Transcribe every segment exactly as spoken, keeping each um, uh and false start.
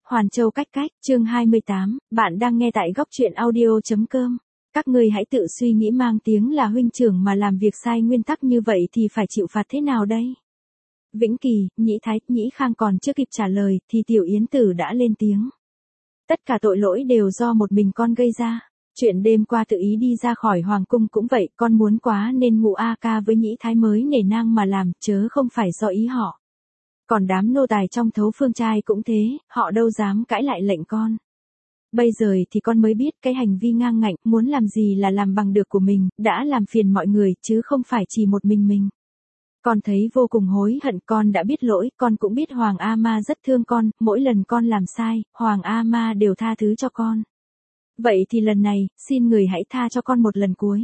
Hoàn Châu cách cách, chương hai mươi tám, bạn đang nghe tại góc truyện audio.com. Các ngươi hãy tự suy nghĩ mang tiếng là huynh trưởng mà làm việc sai nguyên tắc như vậy thì phải chịu phạt thế nào đây? Vĩnh Kỳ, Nhĩ Thái, Nhĩ Khang còn chưa kịp trả lời thì Tiểu Yến Tử đã lên tiếng. Tất cả tội lỗi đều do một mình con gây ra. Chuyện đêm qua tự ý đi ra khỏi hoàng cung cũng vậy, con muốn quá nên ngụ a ca với Nhĩ Thái mới nể nang mà làm, chớ không phải do ý họ. Còn đám nô tài trong Thấu Phương trai cũng thế, họ đâu dám cãi lại lệnh con. Bây giờ thì con mới biết cái hành vi ngang ngạnh, muốn làm gì là làm bằng được của mình, đã làm phiền mọi người chứ không phải chỉ một mình mình. Con thấy vô cùng hối hận, con đã biết lỗi, con cũng biết Hoàng A Ma rất thương con, mỗi lần con làm sai, Hoàng A Ma đều tha thứ cho con. Vậy thì lần này, xin người hãy tha cho con một lần cuối.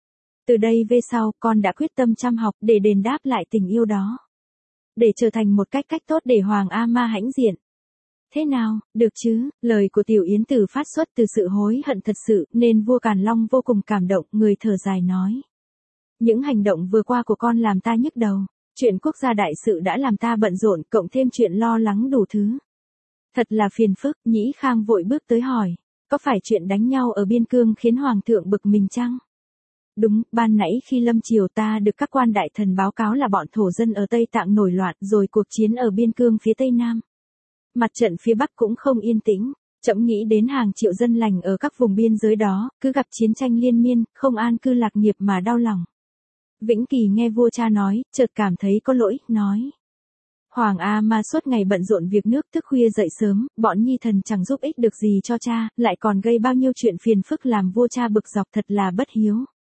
Từ đây về sau, con đã quyết tâm chăm học để đền đáp lại tình yêu đó. Để trở thành một cách cách tốt để Hoàng A Ma hãnh diện. Thế nào, được chứ? Lời của Tiểu Yến Tử phát xuất từ sự hối hận thật sự, nên vua Càn Long vô cùng cảm động, người thở dài nói. Những hành động vừa qua của con làm ta nhức đầu. Chuyện quốc gia đại sự đã làm ta bận rộn, cộng thêm chuyện lo lắng đủ thứ. Thật là phiền phức. Nhĩ Khang vội bước tới hỏi. Có phải chuyện đánh nhau ở biên cương khiến Hoàng thượng bực mình chăng? Đúng, ban nãy khi lâm triều ta được các quan đại thần báo cáo là bọn thổ dân ở Tây Tạng nổi loạn rồi cuộc chiến ở biên cương phía Tây Nam. Mặt trận phía Bắc cũng không yên tĩnh, trẫm nghĩ đến hàng triệu dân lành ở các vùng biên giới đó, cứ gặp chiến tranh liên miên, không an cư lạc nghiệp mà đau lòng. Vĩnh Kỳ nghe vua cha nói, chợt cảm thấy có lỗi, nói. Hoàng A Ma suốt ngày bận rộn việc nước, thức khuya dậy sớm, bọn nhi thần chẳng giúp ích được gì cho cha, lại còn gây bao nhiêu chuyện phiền phức làm vua cha bực dọc, thật là bất hiếu.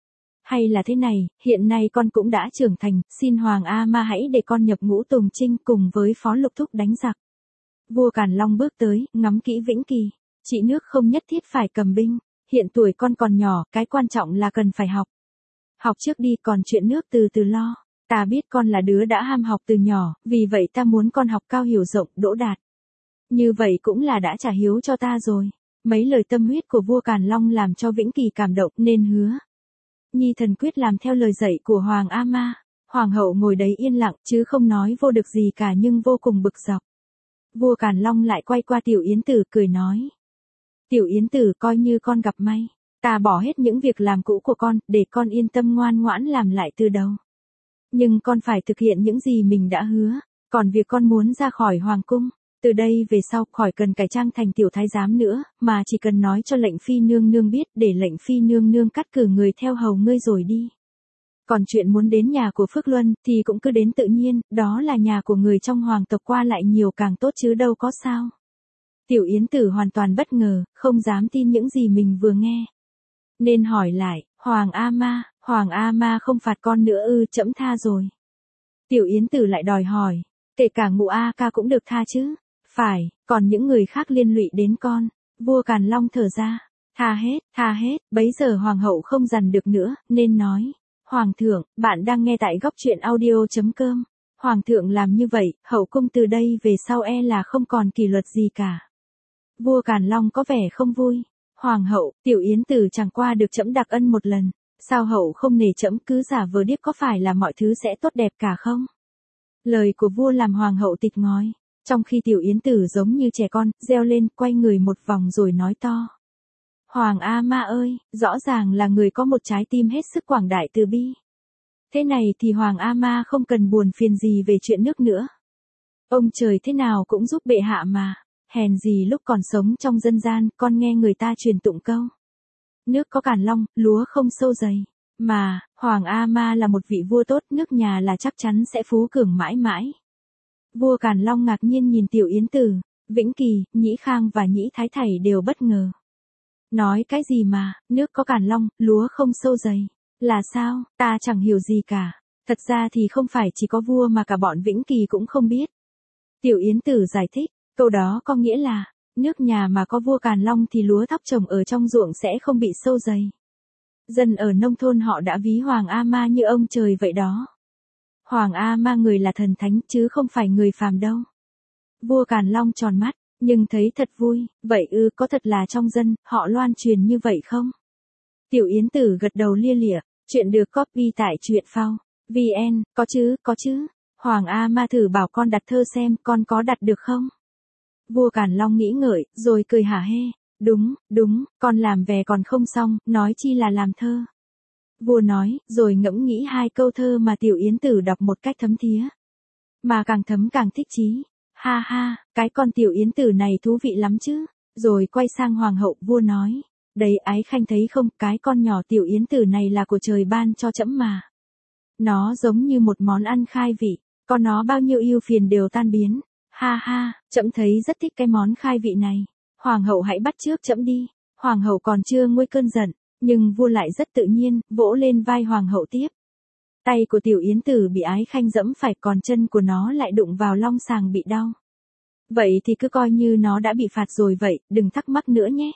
Hay là thế này, hiện nay con cũng đã trưởng thành, xin Hoàng A Ma hãy để con nhập ngũ tùng chinh cùng với Phó Lục Thúc đánh giặc. Vua Càn Long bước tới, ngắm kỹ Vĩnh Kỳ. Trị nước không nhất thiết phải cầm binh, hiện tuổi con còn nhỏ, cái quan trọng là cần phải học. Học trước đi, còn chuyện nước từ từ lo. Ta biết con là đứa đã ham học từ nhỏ, vì vậy ta muốn con học cao hiểu rộng, đỗ đạt. Như vậy cũng là đã trả hiếu cho ta rồi. Mấy lời tâm huyết của vua Càn Long làm cho Vĩnh Kỳ cảm động nên hứa. Nhi thần quyết làm theo lời dạy của Hoàng A Ma. Hoàng hậu ngồi đấy yên lặng chứ không nói vô được gì cả nhưng vô cùng bực dọc. Vua Càn Long lại quay qua Tiểu Yến Tử cười nói. Tiểu Yến Tử, coi như con gặp may. Ta bỏ hết những việc làm cũ của con, để con yên tâm ngoan ngoãn làm lại từ đầu. Nhưng con phải thực hiện những gì mình đã hứa. Còn việc con muốn ra khỏi hoàng cung, từ đây về sau khỏi cần cải trang thành tiểu thái giám nữa, mà chỉ cần nói cho lệnh phi nương nương biết để lệnh phi nương nương cắt cử người theo hầu ngươi rồi đi. Còn chuyện muốn đến nhà của Phước Luân thì cũng cứ đến tự nhiên, đó là nhà của người trong hoàng tộc, qua lại nhiều càng tốt chứ đâu có sao. Tiểu Yến Tử hoàn toàn bất ngờ, không dám tin những gì mình vừa nghe. Nên hỏi lại, Hoàng A Ma, Hoàng A Ma không phạt con nữa ư? Trẫm tha rồi. Tiểu Yến Tử lại đòi hỏi, kể cả ngụ A ca cũng được tha chứ? Phải, còn những người khác liên lụy đến con. Vua Càn Long thở ra, tha hết, tha hết. Bấy giờ hoàng hậu không dằn được nữa, nên nói, Hoàng thượng, bạn đang nghe tại góc truyện audio.com. Hoàng thượng làm như vậy, hậu cung từ đây về sau e là không còn kỷ luật gì cả. Vua Càn Long có vẻ không vui. Hoàng hậu, Tiểu Yến Tử chẳng qua được trẫm đặc ân một lần, sao hậu không nể trẫm cứ giả vờ điếc, có phải là mọi thứ sẽ tốt đẹp cả không? Lời của vua làm hoàng hậu tịt ngói, trong khi Tiểu Yến Tử giống như trẻ con, reo lên, quay người một vòng rồi nói to. Hoàng A Ma ơi, rõ ràng là người có một trái tim hết sức quảng đại từ bi. Thế này thì Hoàng A Ma không cần buồn phiền gì về chuyện nước nữa. Ông trời thế nào cũng giúp bệ hạ mà. Hèn gì lúc còn sống trong dân gian, con nghe người ta truyền tụng câu. Nước có Càn Long, lúa không sâu dày. Mà, Hoàng A Ma là một vị vua tốt, nước nhà là chắc chắn sẽ phú cường mãi mãi. Vua Càn Long ngạc nhiên nhìn Tiểu Yến Tử, Vĩnh Kỳ, Nhĩ Khang và Nhĩ Thái thảy đều bất ngờ. Nói cái gì mà, nước có Càn Long, lúa không sâu dày. Là sao, ta chẳng hiểu gì cả. Thật ra thì không phải chỉ có vua mà cả bọn Vĩnh Kỳ cũng không biết. Tiểu Yến Tử giải thích. Câu đó có nghĩa là, nước nhà mà có vua Càn Long thì lúa thóc trồng ở trong ruộng sẽ không bị sâu dày. Dân ở nông thôn họ đã ví Hoàng A Ma như ông trời vậy đó. Hoàng A Ma người là thần thánh chứ không phải người phàm đâu. Vua Càn Long tròn mắt, nhưng thấy thật vui, vậy ư, có thật là trong dân, họ loan truyền như vậy không? Tiểu Yến Tử gật đầu lia lịa, chuyện được copy tại truyện phao chấm vn, có chứ, có chứ. Hoàng A Ma thử bảo con đặt thơ xem, con có đặt được không? Vua Càn Long nghĩ ngợi, rồi cười hả hê. Đúng, đúng, con làm về còn không xong, nói chi là làm thơ. Vua nói, rồi ngẫm nghĩ hai câu thơ mà Tiểu Yến Tử đọc một cách thấm thía. Mà càng thấm càng thích chí. Ha ha, cái con Tiểu Yến Tử này thú vị lắm chứ. Rồi quay sang hoàng hậu, vua nói. Đấy Ái Khanh thấy không, cái con nhỏ Tiểu Yến Tử này là của trời ban cho trẫm mà. Nó giống như một món ăn khai vị, có nó bao nhiêu ưu phiền đều tan biến. Ha ha, trẫm thấy rất thích cái món khai vị này. Hoàng hậu hãy bắt chước trẫm đi. Hoàng hậu còn chưa nguôi cơn giận, nhưng vua lại rất tự nhiên, vỗ lên vai hoàng hậu tiếp. Tay của Tiểu Yến Tử bị Ái Khanh dẫm phải, còn chân của nó lại đụng vào long sàng bị đau. Vậy thì cứ coi như nó đã bị phạt rồi vậy, đừng thắc mắc nữa nhé.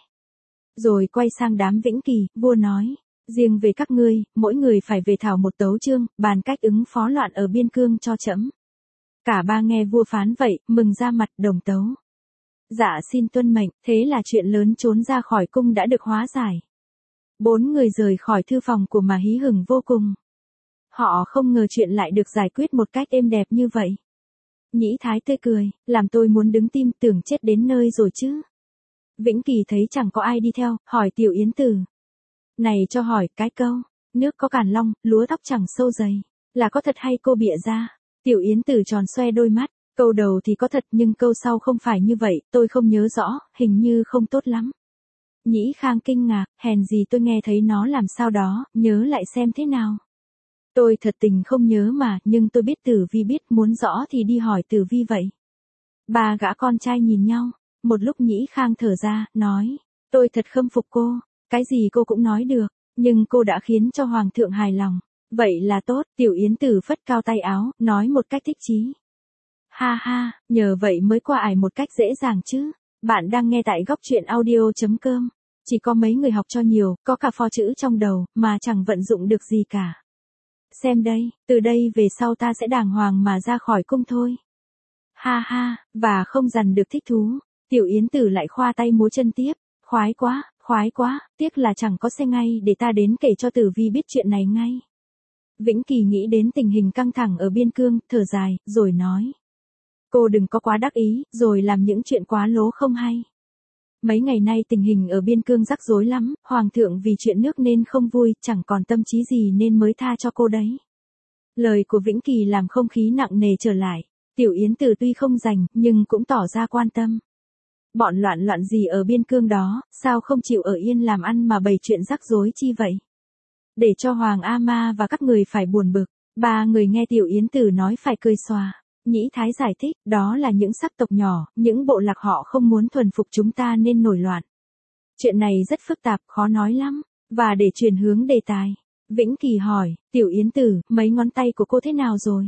Rồi quay sang đám Vĩnh Kỳ, vua nói. Riêng về các ngươi, mỗi người phải về thảo một tấu chương, bàn cách ứng phó loạn ở biên cương cho trẫm. Cả ba nghe vua phán vậy, mừng ra mặt, đồng tấu. Dạ xin tuân mệnh, thế là chuyện lớn trốn ra khỏi cung đã được hóa giải. Bốn người rời khỏi thư phòng của mà hí hửng vô cùng. Họ không ngờ chuyện lại được giải quyết một cách êm đẹp như vậy. Nhĩ Thái tươi cười, làm tôi muốn đứng tim, tưởng chết đến nơi rồi chứ. Vĩnh Kỳ thấy chẳng có ai đi theo, hỏi Tiểu Yến Tử. Này cho hỏi cái câu, nước có Càn Long, lúa tóc chẳng sâu dày, là có thật hay cô bịa ra? Tiểu Yến Tử tròn xoe đôi mắt, câu đầu thì có thật nhưng câu sau không phải như vậy, tôi không nhớ rõ, hình như không tốt lắm. Nhĩ Khang kinh ngạc, hèn gì tôi nghe thấy nó làm sao đó, nhớ lại xem thế nào. Tôi thật tình không nhớ mà, nhưng tôi biết Tử Vi biết, muốn rõ thì đi hỏi Tử Vi vậy. Ba gã con trai nhìn nhau, một lúc Nhĩ Khang thở ra, nói, tôi thật khâm phục cô, cái gì cô cũng nói được, nhưng cô đã khiến cho Hoàng thượng hài lòng. Vậy là tốt, Tiểu Yến Tử phất cao tay áo, nói một cách thích chí. Ha ha, nhờ vậy mới qua ải một cách dễ dàng chứ. Bạn đang nghe tại góc truyện audio chấm com. Chỉ có mấy người học cho nhiều, có cả pho chữ trong đầu, mà chẳng vận dụng được gì cả. Xem đây, từ đây về sau ta sẽ đàng hoàng mà ra khỏi cung thôi. Ha ha, và không dằn được thích thú. Tiểu Yến Tử lại khoa tay múa chân tiếp. Khoái quá, khoái quá, tiếc là chẳng có xe ngay để ta đến kể cho Tử Vi biết chuyện này ngay. Vĩnh Kỳ nghĩ đến tình hình căng thẳng ở biên cương, thở dài, rồi nói. Cô đừng có quá đắc ý, rồi làm những chuyện quá lố không hay. Mấy ngày nay tình hình ở biên cương rắc rối lắm, Hoàng thượng vì chuyện nước nên không vui, chẳng còn tâm trí gì nên mới tha cho cô đấy. Lời của Vĩnh Kỳ làm không khí nặng nề trở lại. Tiểu Yến Tử tuy không rành, nhưng cũng tỏ ra quan tâm. Bọn loạn loạn gì ở biên cương đó, sao không chịu ở yên làm ăn mà bày chuyện rắc rối chi vậy? Để cho Hoàng A Ma và các người phải buồn bực. Ba người nghe Tiểu Yến Tử nói phải cười xòa. Nhĩ Thái giải thích, đó là những sắc tộc nhỏ, những bộ lạc họ không muốn thuần phục chúng ta nên nổi loạn. Chuyện này rất phức tạp, khó nói lắm. Và để chuyển hướng đề tài, Vĩnh Kỳ hỏi, Tiểu Yến Tử, mấy ngón tay của cô thế nào rồi?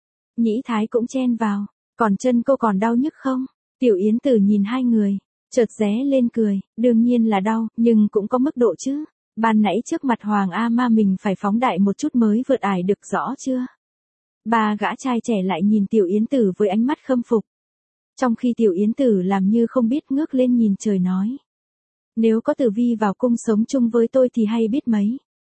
Nhĩ Thái cũng chen vào, còn chân cô còn đau nhức không? Tiểu Yến Tử nhìn hai người, chợt ré lên cười, đương nhiên là đau, nhưng cũng có mức độ chứ. Ban nãy trước mặt Hoàng A Ma mình phải phóng đại một chút mới vượt ải được, rõ chưa? Ba gã trai trẻ lại nhìn Tiểu Yến Tử với ánh mắt khâm phục. Trong khi Tiểu Yến Tử làm như không biết, ngước lên nhìn trời nói. Nếu có Tử Vi vào cung sống chung với tôi thì hay biết mấy.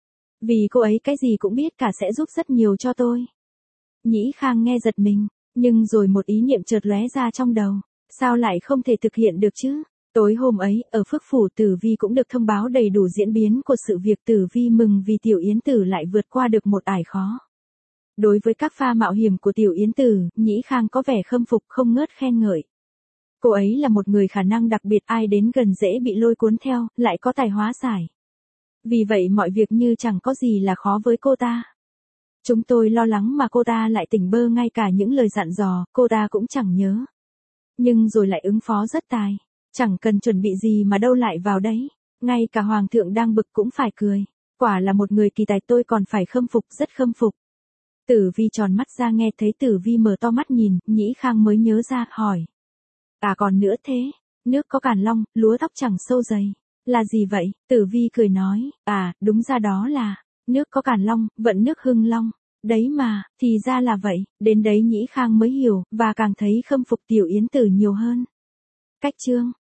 Vì cô ấy cái gì cũng biết cả, sẽ giúp rất nhiều cho tôi. Nhĩ Khang nghe giật mình, nhưng rồi một ý niệm chợt lóe ra trong đầu. Sao lại không thể thực hiện được chứ? Tối hôm ấy, ở Phước Phủ Tử Vi cũng được thông báo đầy đủ diễn biến của sự việc. Tử Vi mừng vì Tiểu Yến Tử lại vượt qua được một ải khó. Đối với các pha mạo hiểm của Tiểu Yến Tử, Nhĩ Khang có vẻ khâm phục không ngớt khen ngợi. Cô ấy là một người khả năng đặc biệt, ai đến gần dễ bị lôi cuốn theo, lại có tài hóa giải. Vì vậy mọi việc như chẳng có gì là khó với cô ta. Chúng tôi lo lắng mà cô ta lại tỉnh bơ, ngay cả những lời dặn dò, cô ta cũng chẳng nhớ. Nhưng rồi lại ứng phó rất tài. Chẳng cần chuẩn bị gì mà đâu lại vào đấy. Ngay cả Hoàng thượng đang bực cũng phải cười. Quả là một người kỳ tài, tôi còn phải khâm phục, rất khâm phục. Tử Vi tròn mắt ra, nghe thấy Tử Vi mở to mắt nhìn, Nhĩ Khang mới nhớ ra, hỏi. À còn nữa thế, nước có Càn Long, lúa tóc chẳng sâu dày. Là gì vậy? Tử Vi cười nói, à, đúng ra đó là, nước có Càn Long, vận nước hưng long. Đấy mà, thì ra là vậy, đến đấy Nhĩ Khang mới hiểu, và càng thấy khâm phục Tiểu Yến Tử nhiều hơn. Cách chương